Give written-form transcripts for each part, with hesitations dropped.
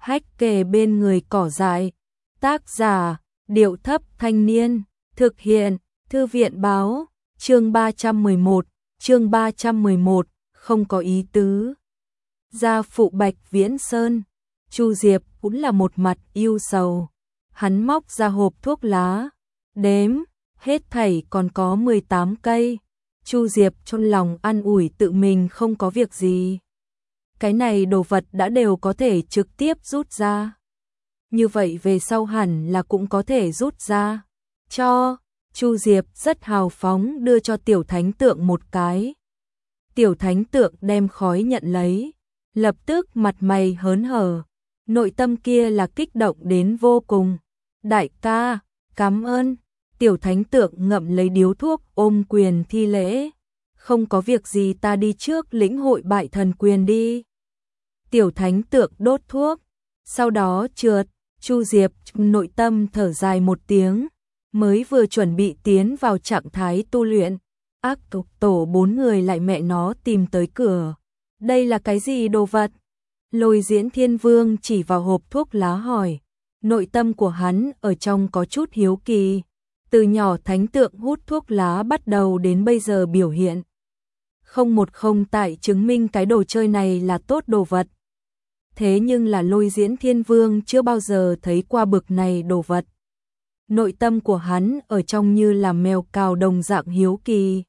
hách kề bên người cỏ dại. Tác giả, Điệu Thấp Thanh Niên. Thực hiện, Thư viện Báo. Chương 311, không có ý tứ. Gia phụ Bạch Viễn Sơn. Chu Diệp cũng là một mặt ưu sầu. Hắn móc ra hộp thuốc lá, đếm, hết thảy còn có 18 cây. Chu Diệp trong lòng an ủi tự mình không có việc gì. Cái này đồ vật đã đều có thể trực tiếp rút ra. Như vậy về sau hẳn là cũng có thể rút ra. Cho, Chu Diệp rất hào phóng đưa cho tiểu thánh tượng một cái. Tiểu thánh tượng đem khói nhận lấy, lập tức mặt mày hớn hở. Nội tâm kia là kích động đến vô cùng. Đại ca, cảm ơn. Tiểu thánh tượng ngậm lấy điếu thuốc ôm quyền thi lễ. Không có việc gì, ta đi trước lĩnh hội bại thần quyền đi. Tiểu thánh tượng đốt thuốc, sau đó trượt. Chu Diệp nội tâm thở dài một tiếng, mới vừa chuẩn bị tiến vào trạng thái tu luyện. Ác tổ 4 người lại mẹ nó tìm tới cửa. Đây là cái gì đồ vật? Lôi Diễn Thiên Vương chỉ vào hộp thuốc lá hỏi. Nội tâm của hắn ở trong có chút hiếu kỳ. Từ nhỏ thánh tượng hút thuốc lá bắt đầu đến bây giờ biểu hiện. Không một không tại chứng minh cái đồ chơi này là tốt đồ vật. Thế nhưng là Lôi Diễn Thiên Vương chưa bao giờ thấy qua bực này đồ vật. Nội tâm của hắn ở trong như là mèo cào đồng dạng hiếu kỳ.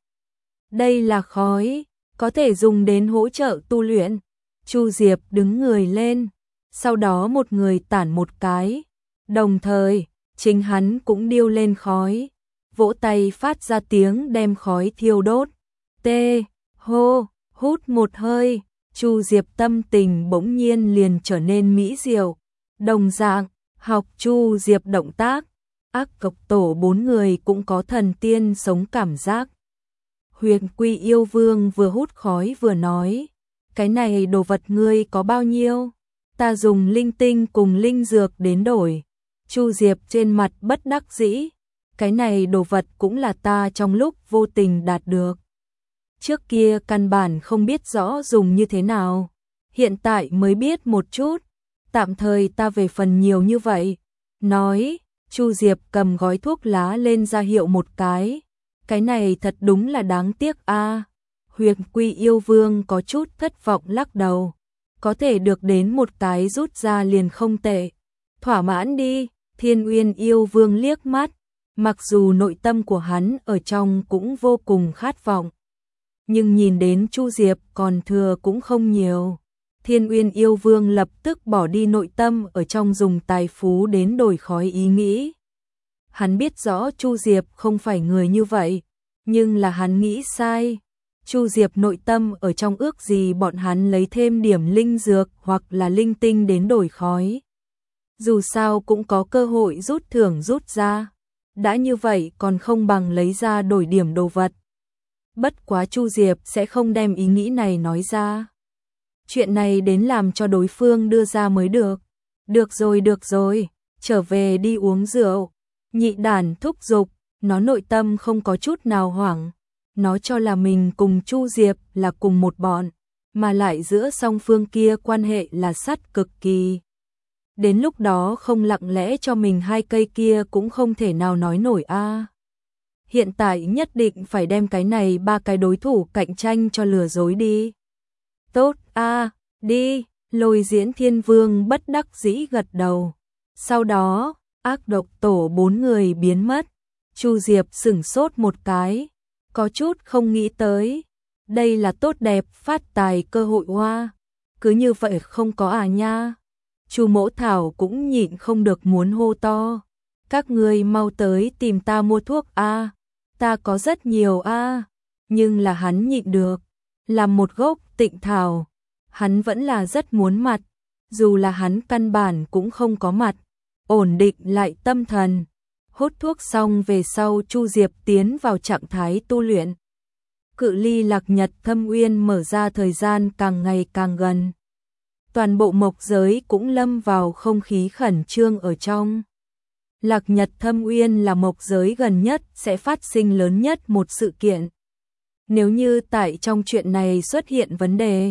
Đây là khói, có thể dùng đến hỗ trợ tu luyện. Chu Diệp đứng người lên, sau đó một người tản một cái. Đồng thời, chính hắn cũng điêu lên khói, vỗ tay phát ra tiếng đem khói thiêu đốt. Tê, hô, hút một hơi, Chu Diệp tâm tình bỗng nhiên liền trở nên mỹ diệu. Đồng dạng, học Chu Diệp động tác, ác tổ 4 người cũng có thần tiên sống cảm giác. Huyền Quy Yêu Vương vừa hút khói vừa nói, cái này đồ vật ngươi có bao nhiêu? Ta dùng linh tinh cùng linh dược đến đổi. Chu Diệp trên mặt bất đắc dĩ, cái này đồ vật cũng là ta trong lúc vô tình đạt được. Trước kia căn bản không biết rõ dùng như thế nào, hiện tại mới biết một chút, tạm thời ta về phần nhiều như vậy. Nói, Chu Diệp cầm gói thuốc lá lên ra hiệu một cái này thật đúng là đáng tiếc a. Huyền Quy Yêu Vương có chút thất vọng lắc đầu, có thể được đến một cái rút ra liền không tệ. Thỏa mãn đi. Thiên Uyên Yêu Vương liếc mắt, mặc dù nội tâm của hắn ở trong cũng vô cùng khát vọng, nhưng nhìn đến Chu Diệp còn thừa cũng không nhiều. Thiên Uyên Yêu Vương lập tức bỏ đi nội tâm ở trong dùng tài phú đến đổi khói ý nghĩ. Hắn biết rõ Chu Diệp không phải người như vậy, nhưng là hắn nghĩ sai. Chu Diệp nội tâm ở trong ước gì bọn hắn lấy thêm điểm linh dược hoặc là linh tinh đến đổi khói. Dù sao cũng có cơ hội rút thưởng rút ra. Đã như vậy còn không bằng lấy ra đổi điểm đồ vật. Bất quá Chu Diệp sẽ không đem ý nghĩ này nói ra. Chuyện này đến làm cho đối phương đưa ra mới được. Được rồi, trở về đi uống rượu. Nhị đản thúc giục, nó nội tâm không có chút nào hoảng. Nó cho là mình cùng Chu Diệp là cùng một bọn, mà lại giữa song phương kia quan hệ là sắt cực kỳ. Đến lúc đó không lặng lẽ cho mình 2 cây kia cũng không thể nào nói nổi a. Hiện tại nhất định phải đem cái này 3 cái đối thủ cạnh tranh cho lừa dối đi. Tốt a, đi. Lôi Diễn Thiên Vương bất đắc dĩ gật đầu. Sau đó, ác độc tổ 4 người biến mất. Chu Diệp sửng sốt một cái, có chút không nghĩ tới. Đây là tốt đẹp phát tài cơ hội hoa. Cứ như vậy không có à nha. Chu Mỗ Thảo cũng nhịn không được muốn hô to. Các ngươi mau tới tìm ta mua thuốc a, ta có rất nhiều a. Nhưng là hắn nhịn được. Làm một gốc Tịnh Thảo, hắn vẫn là rất muốn mặt. Dù là hắn căn bản cũng không có mặt. Ổn định lại tâm thần. Hút thuốc xong về sau Chu Diệp tiến vào trạng thái tu luyện. Cự ly Lạc Nhật Thâm Uyên mở ra thời gian càng ngày càng gần. Toàn bộ mộc giới cũng lâm vào không khí khẩn trương ở trong. Lạc Nhật Thâm Uyên là mộc giới gần nhất sẽ phát sinh lớn nhất một sự kiện. Nếu như tại trong chuyện này xuất hiện vấn đề,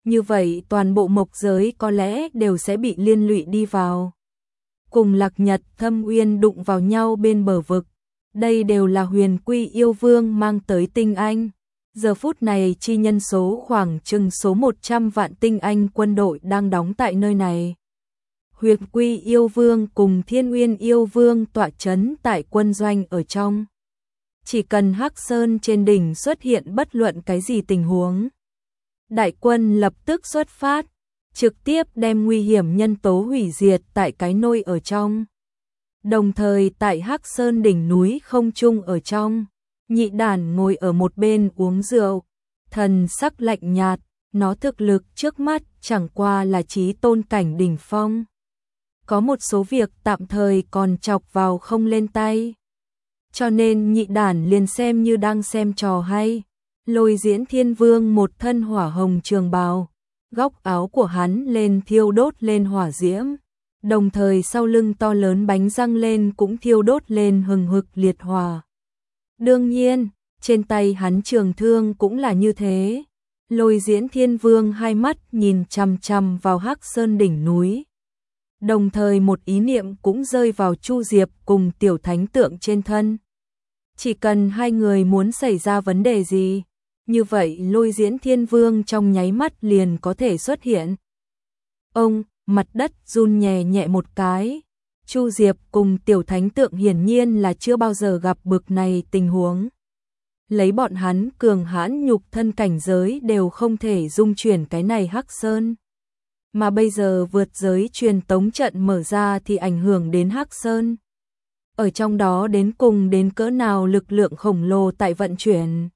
như vậy toàn bộ mộc giới có lẽ đều sẽ bị liên lụy đi vào. Cùng Lạc Nhật Thâm Uyên đụng vào nhau bên bờ vực, đây đều là Huyền Quy yêu vương mang tới tinh anh. Giờ phút này chi nhân số khoảng chừng số 100 vạn tinh anh quân đội đang đóng tại nơi này. Huyền Quy yêu vương cùng Thiên Uyên yêu vương tọa trấn tại quân doanh ở trong. Chỉ cần Hắc Sơn trên đỉnh xuất hiện bất luận cái gì tình huống, đại quân lập tức xuất phát, trực tiếp đem nguy hiểm nhân tố hủy diệt tại cái nôi ở trong. Đồng thời tại Hắc Sơn đỉnh núi không trung ở trong, Nhị Đản ngồi ở một bên uống rượu, thần sắc lạnh nhạt, nó thực lực trước mắt chẳng qua là chí tôn cảnh đỉnh phong. Có một số việc tạm thời còn chọc vào không lên tay. Cho nên Nhị Đản liền xem như đang xem trò hay. Lôi Diễn Thiên Vương một thân hỏa hồng trường bào, góc áo của hắn lên thiêu đốt lên hỏa diễm, đồng thời sau lưng to lớn bánh răng lên cũng thiêu đốt lên hừng hực liệt hỏa. Đương nhiên, trên tay hắn trường thương cũng là như thế. Lôi Diễn Thiên Vương hai mắt nhìn chằm chằm vào Hắc Sơn đỉnh núi. Đồng thời một ý niệm cũng rơi vào Chu Diệp cùng tiểu thánh tượng trên thân. Chỉ cần hai người muốn xảy ra vấn đề gì, như vậy Lôi Diễn Thiên Vương trong nháy mắt liền có thể xuất hiện. Ông, mặt đất run nhẹ nhẹ một cái. Chu Diệp cùng tiểu thánh tượng hiển nhiên là chưa bao giờ gặp bực này tình huống. Lấy bọn hắn cường hãn nhục thân cảnh giới đều không thể dung chuyển cái này Hắc Sơn. Mà bây giờ vượt giới truyền tống trận mở ra thì ảnh hưởng đến Hắc Sơn. Ở trong đó đến cùng đến cỡ nào lực lượng khổng lồ tại vận chuyển.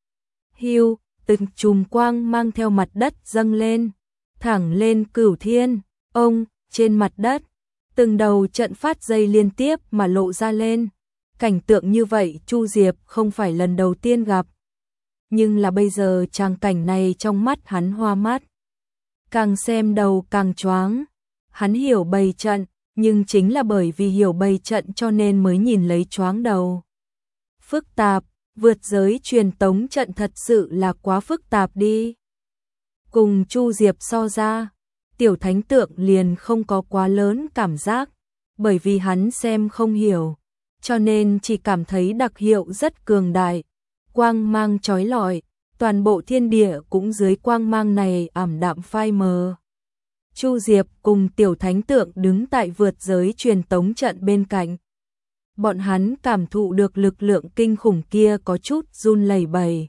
Hưu, từng chùm quang mang theo mặt đất dâng lên, thẳng lên cửu thiên. Ông, trên mặt đất, từng đầu trận phát dây liên tiếp mà lộ ra lên. Cảnh tượng như vậy Chu Diệp không phải lần đầu tiên gặp. Nhưng là bây giờ tràng cảnh này trong mắt hắn hoa mắt. Càng xem đầu càng choáng. Hắn hiểu bày trận, nhưng chính là bởi vì hiểu bày trận cho nên mới nhìn lấy choáng đầu. Phức tạp, vượt giới truyền tống trận thật sự là quá phức tạp đi. Cùng Chu Diệp so ra, tiểu thánh tượng liền không có quá lớn cảm giác, bởi vì hắn xem không hiểu, cho nên chỉ cảm thấy đặc hiệu rất cường đại, quang mang chói lọi, toàn bộ thiên địa cũng dưới quang mang này ảm đạm phai mờ. Chu Diệp cùng tiểu thánh tượng đứng tại vượt giới truyền tống trận bên cạnh. Bọn hắn cảm thụ được lực lượng kinh khủng kia có chút run lẩy bẩy.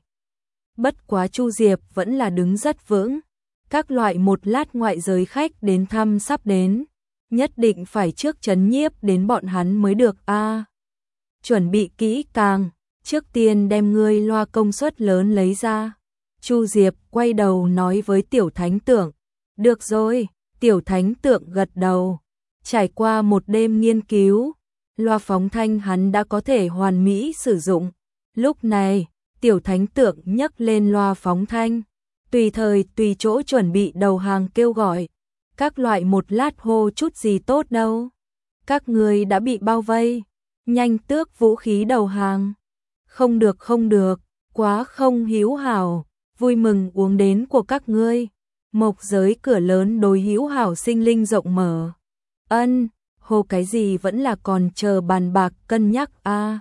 Bất quá Chu Diệp vẫn là đứng rất vững. Các loại một lát ngoại giới khách đến thăm sắp đến, nhất định phải trước trấn nhiếp đến bọn hắn mới được a. Chuẩn bị kỹ càng, trước tiên đem ngươi loa công suất lớn lấy ra. Chu Diệp quay đầu nói với tiểu thánh tượng. Được rồi, tiểu thánh tượng gật đầu. Trải qua một đêm nghiên cứu, loa phóng thanh hắn đã có thể hoàn mỹ sử dụng. Lúc này, tiểu thánh tượng nhấc lên loa phóng thanh, tùy thời tùy chỗ chuẩn bị đầu hàng kêu gọi. Các loại một lát hô chút gì tốt đâu. Các người đã bị bao vây, nhanh tước vũ khí đầu hàng. Không được không được, quá không hữu hảo, vui mừng uống đến của các ngươi. Mộc giới cửa lớn đối hữu hảo sinh linh rộng mở. Ân, hô cái gì vẫn là còn chờ bàn bạc cân nhắc a.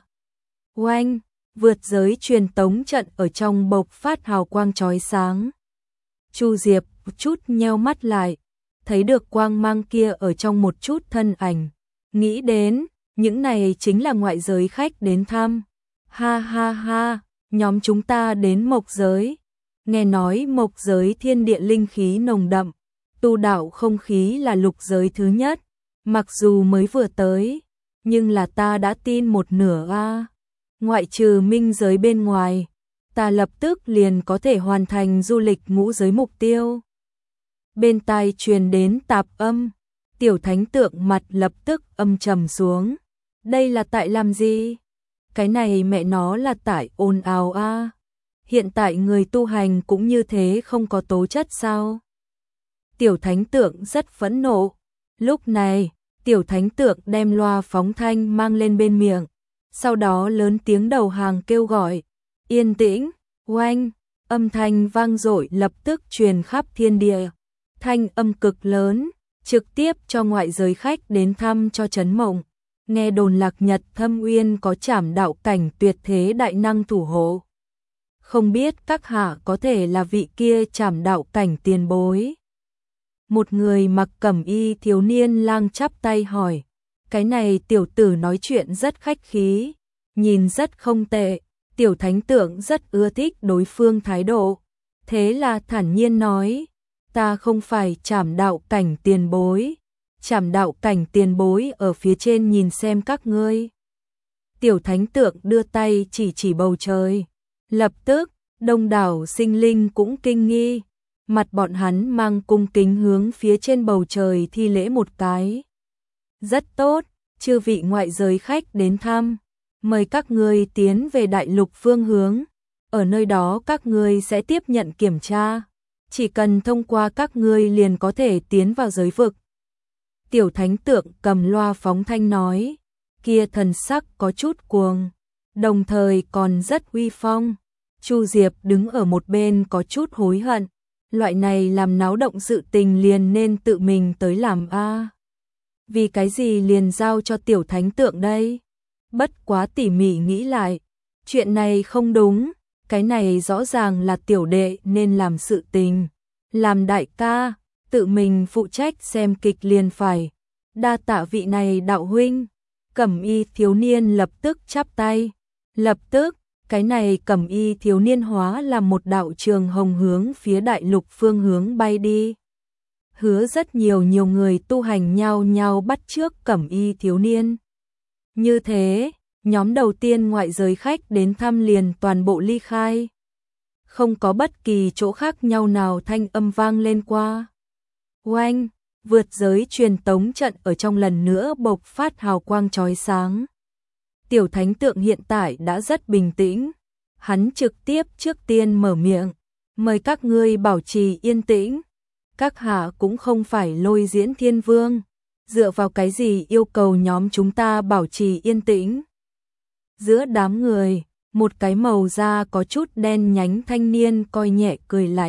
Oanh, vượt giới truyền tống trận ở trong bộc phát hào quang chói sáng. Chu Diệp chút nheo mắt lại, thấy được quang mang kia ở trong một chút thân ảnh, nghĩ đến, những này chính là ngoại giới khách đến thăm. Ha ha ha, nhóm chúng ta đến mộc giới. Nghe nói mộc giới thiên địa linh khí nồng đậm, tu đạo không khí là lục giới thứ nhất, mặc dù mới vừa tới, nhưng là ta đã tin một nửa a. Ngoại trừ minh giới bên ngoài, ta lập tức liền có thể hoàn thành du lịch ngũ giới mục tiêu. Bên tai truyền đến tạp âm, tiểu thánh tượng mặt lập tức âm trầm xuống. Đây là tại làm gì? Cái này mẹ nó là tại ồn ào a. Hiện tại người tu hành cũng như thế không có tố chất sao? Tiểu thánh tượng rất phẫn nộ. Lúc này, tiểu thánh tượng đem loa phóng thanh mang lên bên miệng, sau đó lớn tiếng đầu hàng kêu gọi. Yên tĩnh, oanh, Âm thanh vang dội lập tức truyền khắp thiên địa. Thanh âm cực lớn, trực tiếp cho ngoại giới khách đến thăm cho chấn mộng. Nghe đồn Lạc Nhật Thâm Uyên có trảm đạo cảnh tuyệt thế đại năng thủ hộ. Không biết các hạ có thể là vị kia trảm đạo cảnh tiền bối. Một người mặc cẩm y thiếu niên lang chắp tay hỏi. Cái này tiểu tử nói chuyện rất khách khí, nhìn rất không tệ, tiểu thánh tượng rất ưa thích đối phương thái độ. Thế là thản nhiên nói, ta không phải trảm đạo cảnh tiền bối, trảm đạo cảnh tiền bối ở phía trên nhìn xem các ngươi. Tiểu thánh tượng đưa tay chỉ bầu trời, lập tức, đông đảo sinh linh cũng kinh nghi, mặt bọn hắn mang cung kính hướng phía trên bầu trời thi lễ một cái. Rất tốt, chư vị ngoại giới khách đến thăm, mời các ngươi tiến về đại lục phương hướng, ở nơi đó các ngươi sẽ tiếp nhận kiểm tra, chỉ cần thông qua các ngươi liền có thể tiến vào giới vực. Tiểu thánh tượng cầm loa phóng thanh nói, kia thần sắc có chút cuồng, đồng thời còn rất uy phong. Chu Diệp đứng ở một bên có chút hối hận, loại này làm náo động sự tình liền nên tự mình tới làm a. Vì cái gì liền giao cho tiểu thánh tượng đây? Bất quá tỉ mỉ nghĩ lại, chuyện này không đúng, cái này rõ ràng là tiểu đệ nên làm sự tình. Làm đại ca, tự mình phụ trách xem kịch liền phải. Đa tạ vị này đạo huynh. Cẩm y thiếu niên lập tức chắp tay. Lập tức, cái này cẩm y thiếu niên hóa là một đạo trường hồng hướng phía đại lục phương hướng bay đi. Hứa rất nhiều người tu hành nhau nhau bắt chước cẩm y thiếu niên. Như thế, nhóm đầu tiên ngoại giới khách đến thăm liền toàn bộ ly khai. Không có bất kỳ chỗ khác nhau nào thanh âm vang lên qua. Oanh, vượt giới truyền tống trận ở trong lần nữa bộc phát hào quang chói sáng. Tiểu thánh tượng hiện tại đã rất bình tĩnh. Hắn trực tiếp trước tiên mở miệng. Mời các ngươi bảo trì yên tĩnh. Các hạ cũng không phải Lôi Diễn Thiên Vương. Dựa vào cái gì yêu cầu nhóm chúng ta bảo trì yên tĩnh? Giữa đám người, một cái màu da có chút đen nhánh thanh niên coi nhẹ cười lạnh.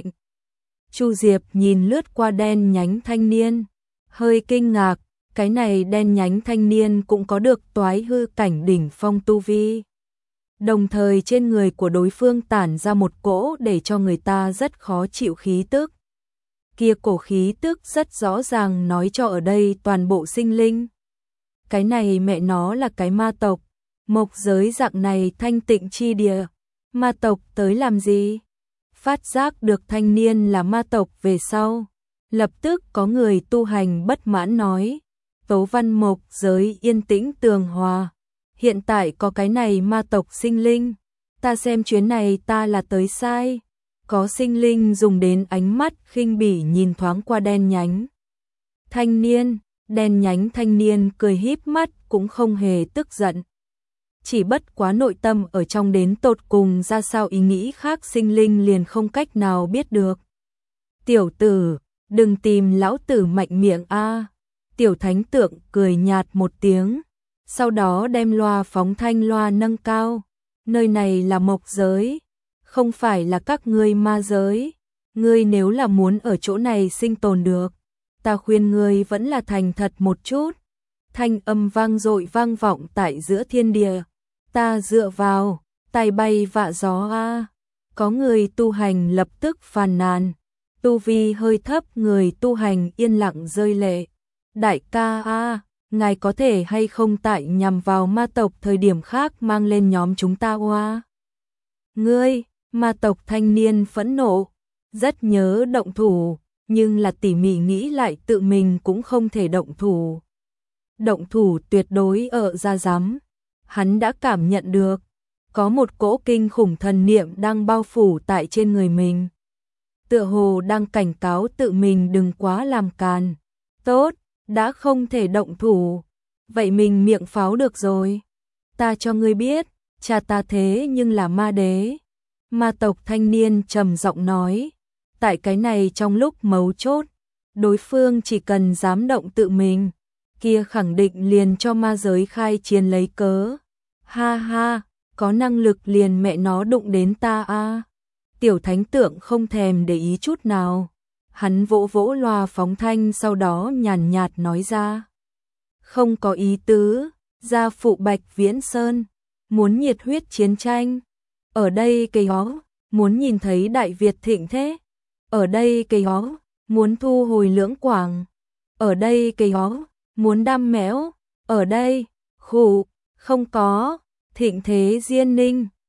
Chu Diệp nhìn lướt qua đen nhánh thanh niên, hơi kinh ngạc, cái này đen nhánh thanh niên cũng có được toái hư cảnh đỉnh phong tu vi. Đồng thời trên người của đối phương tản ra một cỗ để cho người ta rất khó chịu khí tức. Kia cổ khí tức rất rõ ràng nói cho ở đây toàn bộ sinh linh. Cái này mẹ nó là cái ma tộc, mộc giới dạng này thanh tịnh chi địa, ma tộc tới làm gì? Phát giác được thanh niên là ma tộc về sau, lập tức có người tu hành bất mãn nói, Tấu Văn mộc giới yên tĩnh tường hòa, hiện tại có cái này ma tộc sinh linh, ta xem chuyến này ta là tới sai. Có sinh linh dùng đến ánh mắt khinh bỉ nhìn thoáng qua đen nhánh thanh niên, đen nhánh thanh niên cười híp mắt cũng không hề tức giận. Chỉ bất quá nội tâm ở trong đến tột cùng ra sao ý nghĩ khác sinh linh liền không cách nào biết được. Tiểu tử, đừng tìm lão tử mạnh miệng a. Tiểu thánh tượng cười nhạt một tiếng, sau đó đem loa phóng thanh loa nâng cao. Nơi này là mộc giới, không phải là các ngươi ma giới. Ngươi nếu là muốn ở chỗ này sinh tồn được, ta khuyên ngươi vẫn là thành thật một chút. Thanh âm vang dội vang vọng tại giữa thiên địa. Ta dựa vào, tay bay vạ gió a. Có người tu hành lập tức phàn nàn. Tu vi hơi thấp người tu hành yên lặng rơi lệ. Đại ca a, ngài có thể hay không tại nhằm vào ma tộc thời điểm khác mang lên nhóm chúng ta oa. Ngươi, ma tộc thanh niên phẫn nộ, rất nhớ động thủ, nhưng là tỉ mỉ nghĩ lại tự mình cũng không thể động thủ. Động thủ tuyệt đối ở ra dám. Hắn đã cảm nhận được, có một cỗ kinh khủng thần niệm đang bao phủ tại trên người mình. Tựa hồ đang cảnh cáo tự mình đừng quá làm càn. Tốt, đã không thể động thủ, vậy mình miệng pháo được rồi. Ta cho ngươi biết, cha ta thế nhưng là ma đế. Ma tộc thanh niên trầm giọng nói, tại cái này trong lúc mấu chốt, đối phương chỉ cần dám động tự mình, kia khẳng định liền cho ma giới khai chiến lấy cớ. Ha ha, có năng lực liền mẹ nó đụng đến ta a. Tiểu Thánh Tượng không thèm để ý chút nào. Hắn vỗ vỗ loa phóng thanh sau đó nhàn nhạt nói ra. Không có ý tứ, gia phụ Bạch Viễn Sơn, muốn nhiệt huyết chiến tranh. Ở đây cây ó, muốn nhìn thấy Đại Việt thịnh thế. Ở đây cây ó, muốn thu hồi Lưỡng Quảng. Ở đây cây ó, muốn đam mẽo. Ở đây, khụ, không có, thịnh thế Diên Ninh.